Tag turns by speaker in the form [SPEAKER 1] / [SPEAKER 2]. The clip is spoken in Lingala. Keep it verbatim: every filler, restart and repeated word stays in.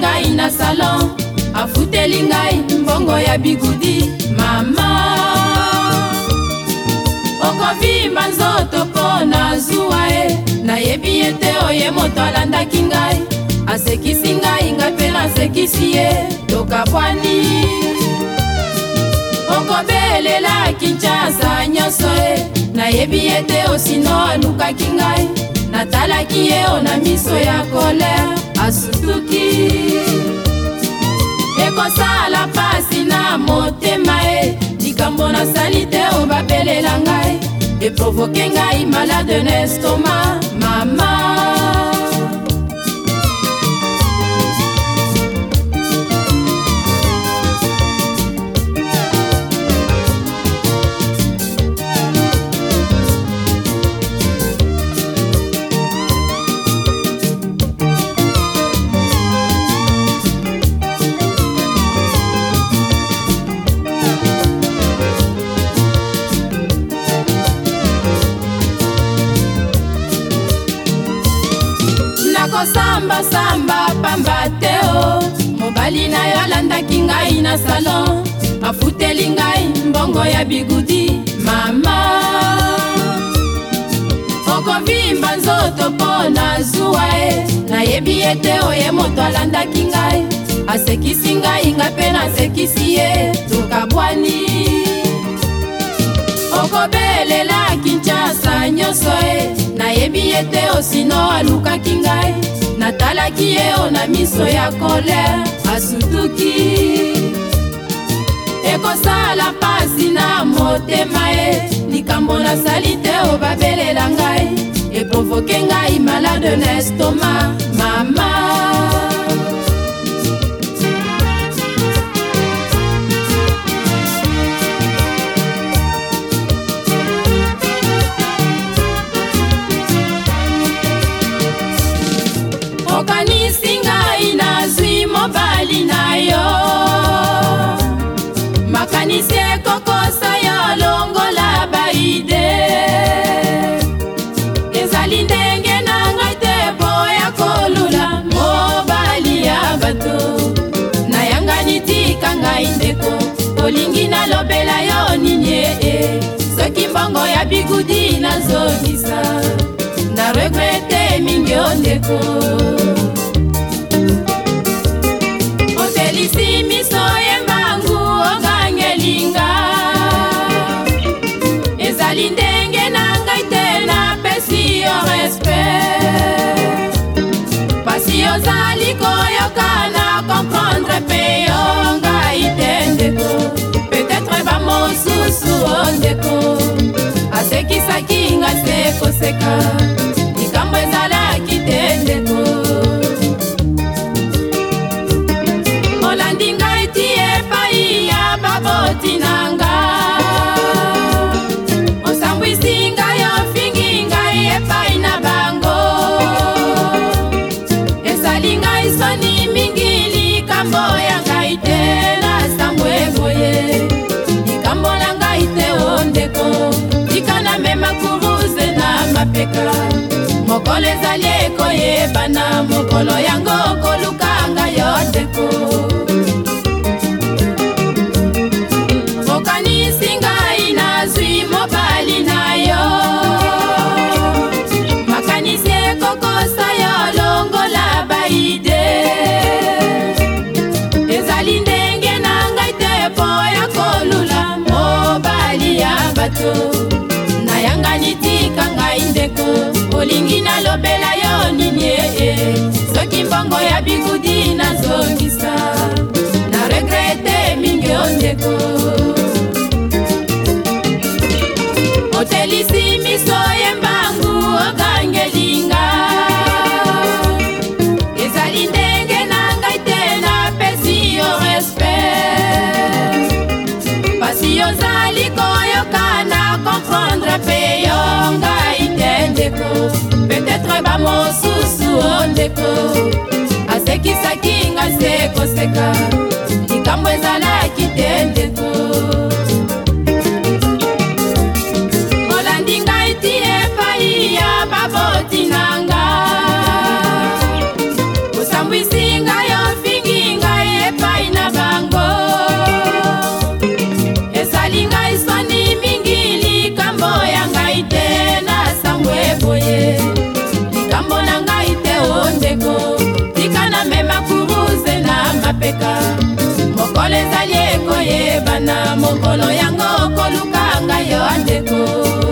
[SPEAKER 1] ngai na salon, afuteli ngai mbongo ya bigudi. Mama, okovimba nzoto po na zuwa e, nayebi ete oye moto alandaki ngai, asekisi ngai ngai mpe nasekisi ye, tokabwani. Okobelela Kinshasa nyonso e, nayebi ete osino alukaki ngai, natalaki ye o na miso ya kolere, asutuki. Ekosala pasi na motema e, likambo nasali te o babelela ngai, eprovoke ngai malade na estomac. Mama, samba samba pamba teo, mobali na yo alandaki ngai na salon, afuteli ngai mbongo ya bigudi. Mama, okovimba nzoto po na zuwa e, nayebi ete oye moto alandaki ngai, asekisi ngai ngai mpe nasekisi ye, tokabwani. Okobelela Kinshasa nyonso e, nayebi ete osino alukaki ngai, natalaki ye o na miso ya kolere, asutuki. Ekosala pasi na motema e, likambo nasali te o babelela ngai, eprovoke ngai malade na estomac. Mama, okanisi ngai nazwi mobali na yo, makanisi ekokosa yo longola baide. Ezali ndenge na ngai te boya kolula mobali ya bato, nayangani tika ngai ndeko, olingi nalobela yo nini e, soki mbongo ya bigudi nazongisa, na regrete mingi o ndeko. Otelisi miso yembangu ogangelinga, ezali ndenge na ngai te napesi yo respect, pasi ozali koyoka na comprendre pe yo ngai te ndeko, peut-être bamosusu o ndeko, asekisaki nga sekoseka, likambo ezalaki te ndeko. Olandi ngai ti epai ya baboti nanga, osambwisi ngai ofingi ngai epai na bango, esali ngai soni mingi likambo ya ngai te nasambwe boye, likambo na ngai te o ndeko, tika na mema kuruze na mapeka, mokolo ezali ekoyebana, mokolo yango kolukanga yo ndeko. Okanisi ngai nazwi mobali na yo, makanisi ekokosa yo longola baide. Ezali ndenge na ngai te boya kolula mobali ya bato, nayangani tika ngai ndeko, olingi nalobela yo nini e, soki mbongo ya bigudi nazongisa, na regrete mingi o ndeko. Otelisi miso yembangu ogangelinga, ezali ndenge na ngai te napesi yo respect, pasi ozali koyoka na comprendre pe yo ngai te ndeko, peut-être bamosusu o ndeko, asekisaki nga sekoseka, likambo ezalaki te ndeko. Olandi ngai ti epai ya baboti nanga, osambwisi ngai ofingi koleka mokolo ezali ekoyebana mokolo yango koluka ngai yo andeko.